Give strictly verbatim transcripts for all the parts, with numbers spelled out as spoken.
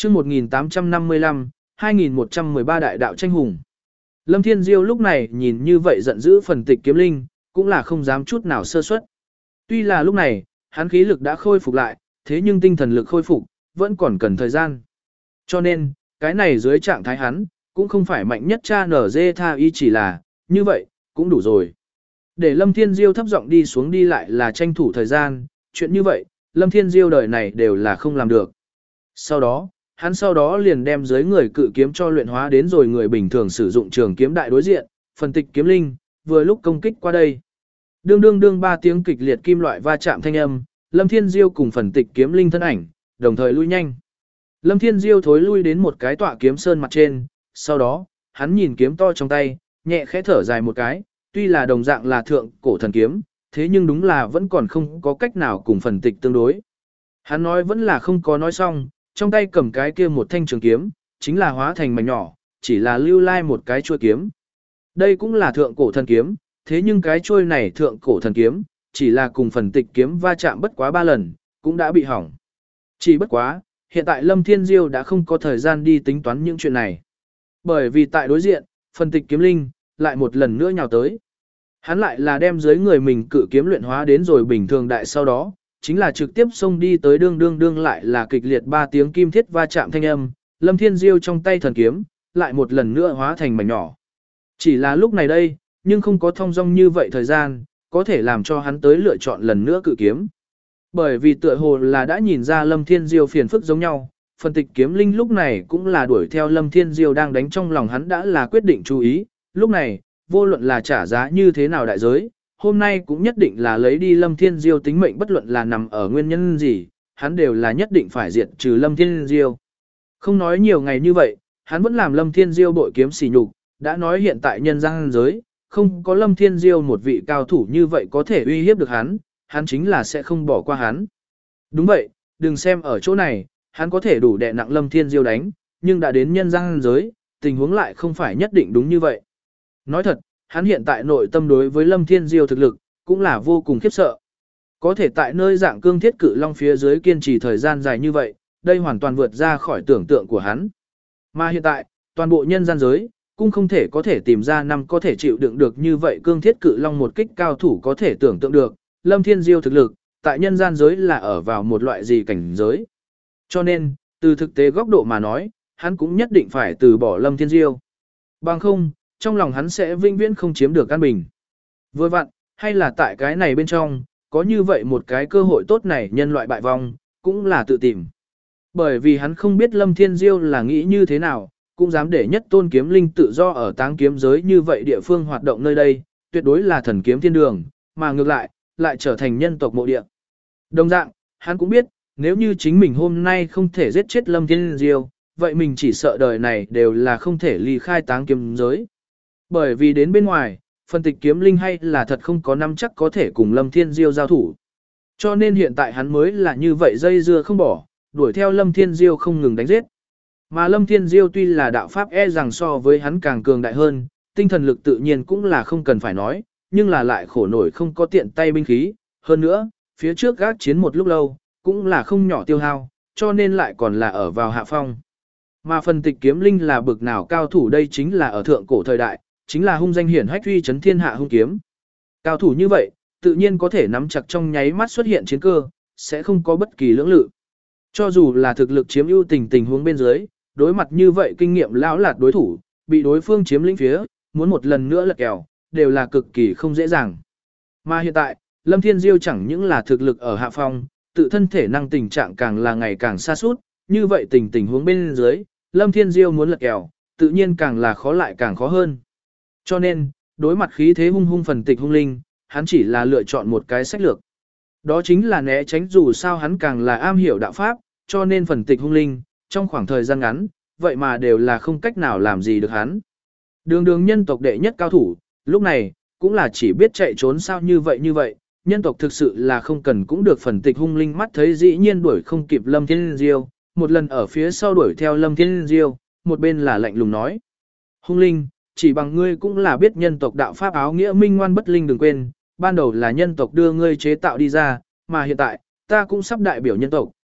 chương một nghìn tám trăm năm mươi lăm, hai nghìn một trăm mười ba đại đạo tranh hùng. Lâm Thiên Diêu lúc này nhìn như vậy giận dữ phần tịch kiếm linh, cũng là không dám chút nào sơ suất. Tuy là lúc này, hắn khí lực đã khôi phục lại, thế nhưng tinh thần lực khôi phục, vẫn còn cần thời gian. Cho nên, cái này dưới trạng thái hắn, cũng không phải mạnh nhất cha nở dê tha y chỉ là, như vậy, cũng đủ rồi. Để Lâm Thiên Diêu thấp giọng đi xuống đi lại là tranh thủ thời gian, chuyện như vậy, Lâm Thiên Diêu đời này đều là không làm được. Sau đó, hắn sau đó liền đem dưới người cự kiếm cho luyện hóa đến rồi người bình thường sử dụng trường kiếm đại đối diện, phần tịch kiếm linh, vừa lúc công kích qua đây. Đương đương đương ba tiếng kịch liệt kim loại va chạm thanh âm, Lâm Thiên Diêu cùng phần tịch kiếm linh thân ảnh, đồng thời lui nhanh. Lâm Thiên Diêu thối lui đến một cái tọa kiếm sơn mặt trên, sau đó, hắn nhìn kiếm to trong tay, nhẹ khẽ thở dài một cái, tuy là đồng dạng là thượng cổ thần kiếm, thế nhưng đúng là vẫn còn không có cách nào cùng phần tịch tương đối. Hắn nói vẫn là không có nói xong, trong tay cầm cái kia một thanh trường kiếm, chính là hóa thành mảnh nhỏ, chỉ là lưu lai một cái chuôi kiếm. Đây cũng là thượng cổ thần kiếm, thế nhưng cái chuôi này thượng cổ thần kiếm, chỉ là cùng phần tịch kiếm va chạm bất quá ba lần, cũng đã bị hỏng. Chỉ bất quá, hiện tại Lâm Thiên Diêu đã không có thời gian đi tính toán những chuyện này. Bởi vì tại đối diện, phần tịch kiếm linh, lại một lần nữa nhào tới. Hắn lại là đem dưới người mình cự kiếm luyện hóa đến rồi bình thường đại sau đó, chính là trực tiếp xông đi tới đương đương đương lại là kịch liệt ba tiếng kim thiết va chạm thanh âm, Lâm Thiên Diêu trong tay thần kiếm, lại một lần nữa hóa thành mảnh nhỏ. Chỉ là lúc này đây, nhưng không có thông dong như vậy thời gian, có thể làm cho hắn tới lựa chọn lần nữa cự kiếm. Bởi vì tựa hồ là đã nhìn ra Lâm Thiên Diêu phiền phức giống nhau, phần tịch kiếm linh lúc này cũng là đuổi theo Lâm Thiên Diêu đang đánh trong lòng hắn đã là quyết định chú ý, lúc này, vô luận là trả giá như thế nào đại giới, hôm nay cũng nhất định là lấy đi Lâm Thiên Diêu tính mệnh bất luận là nằm ở nguyên nhân gì, hắn đều là nhất định phải diệt trừ Lâm Thiên Diêu. Không nói nhiều ngày như vậy, hắn vẫn làm Lâm Thiên Diêu bội kiếm sỉ nhục, đã nói hiện tại nhân gian giới, không có Lâm Thiên Diêu một vị cao thủ như vậy có thể uy hiếp được hắn, hắn chính là sẽ không bỏ qua hắn. Đúng vậy, đừng xem ở chỗ này, hắn có thể đủ đè nặng Lâm Thiên Diêu đánh, nhưng đã đến nhân gian giới, tình huống lại không phải nhất định đúng như vậy. Nói thật, hắn hiện tại nội tâm đối với Lâm Thiên Diêu thực lực, cũng là vô cùng khiếp sợ. Có thể tại nơi dạng cương thiết cự long phía dưới kiên trì thời gian dài như vậy, đây hoàn toàn vượt ra khỏi tưởng tượng của hắn. Mà hiện tại, toàn bộ nhân gian giới, cũng không thể có thể tìm ra năm có thể chịu đựng được như vậy cương thiết cự long một kích cao thủ có thể tưởng tượng được, Lâm Thiên Diêu thực lực, tại nhân gian giới là ở vào một loại gì cảnh giới. Cho nên, từ thực tế góc độ mà nói, hắn cũng nhất định phải từ bỏ Lâm Thiên Diêu. Bằng không, trong lòng hắn sẽ vinh viễn không chiếm được an bình. Vừa vặn, hay là tại cái này bên trong, có như vậy một cái cơ hội tốt này nhân loại bại vong, cũng là tự tìm. Bởi vì hắn không biết Lâm Thiên Diêu là nghĩ như thế nào, cũng dám để nhất tôn kiếm linh tự do ở táng kiếm giới như vậy địa phương hoạt động nơi đây, tuyệt đối là thần kiếm thiên đường, mà ngược lại, lại trở thành nhân tộc mộ địa. Đồng dạng, hắn cũng biết, nếu như chính mình hôm nay không thể giết chết Lâm Thiên Diêu, vậy mình chỉ sợ đời này đều là không thể ly khai táng kiếm giới. Bởi vì đến bên ngoài, phân tịch kiếm linh hay là thật không có năm chắc có thể cùng Lâm Thiên Diêu giao thủ. Cho nên hiện tại hắn mới là như vậy dây dưa không bỏ, đuổi theo Lâm Thiên Diêu không ngừng đánh giết. Mà Lâm Thiên Diêu tuy là đạo pháp e rằng so với hắn càng cường đại hơn, tinh thần lực tự nhiên cũng là không cần phải nói, nhưng là lại khổ nổi không có tiện tay binh khí. Hơn nữa, phía trước gác chiến một lúc lâu, cũng là không nhỏ tiêu hao, cho nên lại còn là ở vào hạ phong. Mà phần tịch kiếm linh là bực nào cao thủ đây chính là ở thượng cổ thời đại, chính là hung danh hiển hách uy chấn thiên hạ hung kiếm. Cao thủ như vậy, tự nhiên có thể nắm chặt trong nháy mắt xuất hiện chiến cơ, sẽ không có bất kỳ lưỡng lự. Cho dù là thực lực chiếm ưu tình tình huống bên dưới, đối mặt như vậy kinh nghiệm lão lạt đối thủ, bị đối phương chiếm lĩnh phía, muốn một lần nữa lật kèo, đều là cực kỳ không dễ dàng. Mà hiện tại, Lâm Thiên Diêu chẳng những là thực lực ở hạ phong, tự thân thể năng tình trạng càng là ngày càng xa suốt, như vậy tình tình huống bên dưới, Lâm Thiên Diêu muốn lật kèo, tự nhiên càng là khó lại càng khó hơn. Cho nên, đối mặt khí thế hung hung phần tịch hung linh, hắn chỉ là lựa chọn một cái sách lược. Đó chính là né tránh dù sao hắn càng là am hiểu đạo pháp, cho nên phần tịch hung linh, trong khoảng thời gian ngắn, vậy mà đều là không cách nào làm gì được hắn. Đường đường nhân tộc đệ nhất cao thủ, lúc này, cũng là chỉ biết chạy trốn sao như vậy như vậy, nhân tộc thực sự là không cần cũng được phần tịch hung linh mắt thấy dĩ nhiên đuổi không kịp Lâm Thiên Diêu, một lần ở phía sau đuổi theo Lâm Thiên Diêu, một bên là lạnh lùng nói. Hung linh, chỉ bằng ngươi cũng là biết nhân tộc đạo pháp áo nghĩa minh ngoan bất linh đừng quên, ban đầu là nhân tộc đưa ngươi chế tạo đi ra, mà hiện tại, ta cũng sắp đại biểu nhân tộc,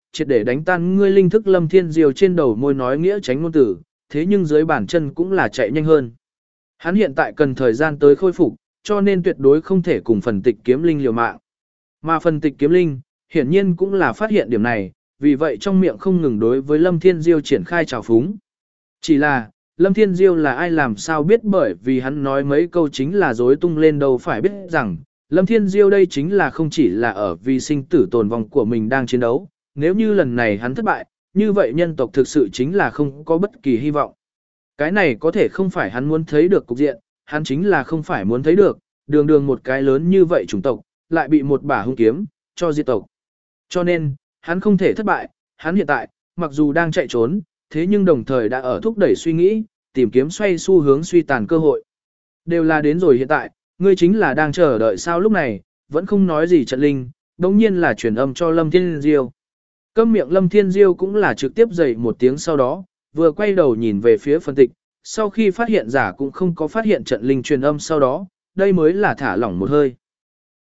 triệt để đánh tan ngươi linh thức. Lâm Thiên Diêu trên đầu môi nói nghĩa tránh ngôn tử, thế nhưng dưới bàn chân cũng là chạy nhanh hơn. Hắn hiện tại cần thời gian tới khôi phục, cho nên tuyệt đối không thể cùng phần tịch kiếm linh liều mạng. Mà phần tịch kiếm linh, hiển nhiên cũng là phát hiện điểm này, vì vậy trong miệng không ngừng đối với Lâm Thiên Diêu triển khai trào phúng. Chỉ là, Lâm Thiên Diêu là ai làm sao biết, bởi vì hắn nói mấy câu chính là dối tung lên đâu phải biết rằng, Lâm Thiên Diêu đây chính là không chỉ là ở vì sinh tử tồn vong của mình đang chiến đấu, nếu như lần này hắn thất bại, như vậy nhân tộc thực sự chính là không có bất kỳ hy vọng. Cái này có thể không phải hắn muốn thấy được cục diện, hắn chính là không phải muốn thấy được, đường đường một cái lớn như vậy chủng tộc, lại bị một bả hung kiếm, cho diệt tộc. Cho nên, hắn không thể thất bại, hắn hiện tại, mặc dù đang chạy trốn, thế nhưng đồng thời đã ở thúc đẩy suy nghĩ, tìm kiếm xoay xu hướng suy tàn cơ hội. Đều là đến rồi hiện tại, ngươi chính là đang chờ đợi sao. Lúc này, vẫn không nói gì trận linh, đồng nhiên là truyền âm cho Lâm Thiên Diêu. Câm miệng. Lâm Thiên Diêu cũng là trực tiếp dậy một tiếng sau đó, vừa quay đầu nhìn về phía phân tịch, sau khi phát hiện giả cũng không có phát hiện trận linh truyền âm sau đó, đây mới là thả lỏng một hơi.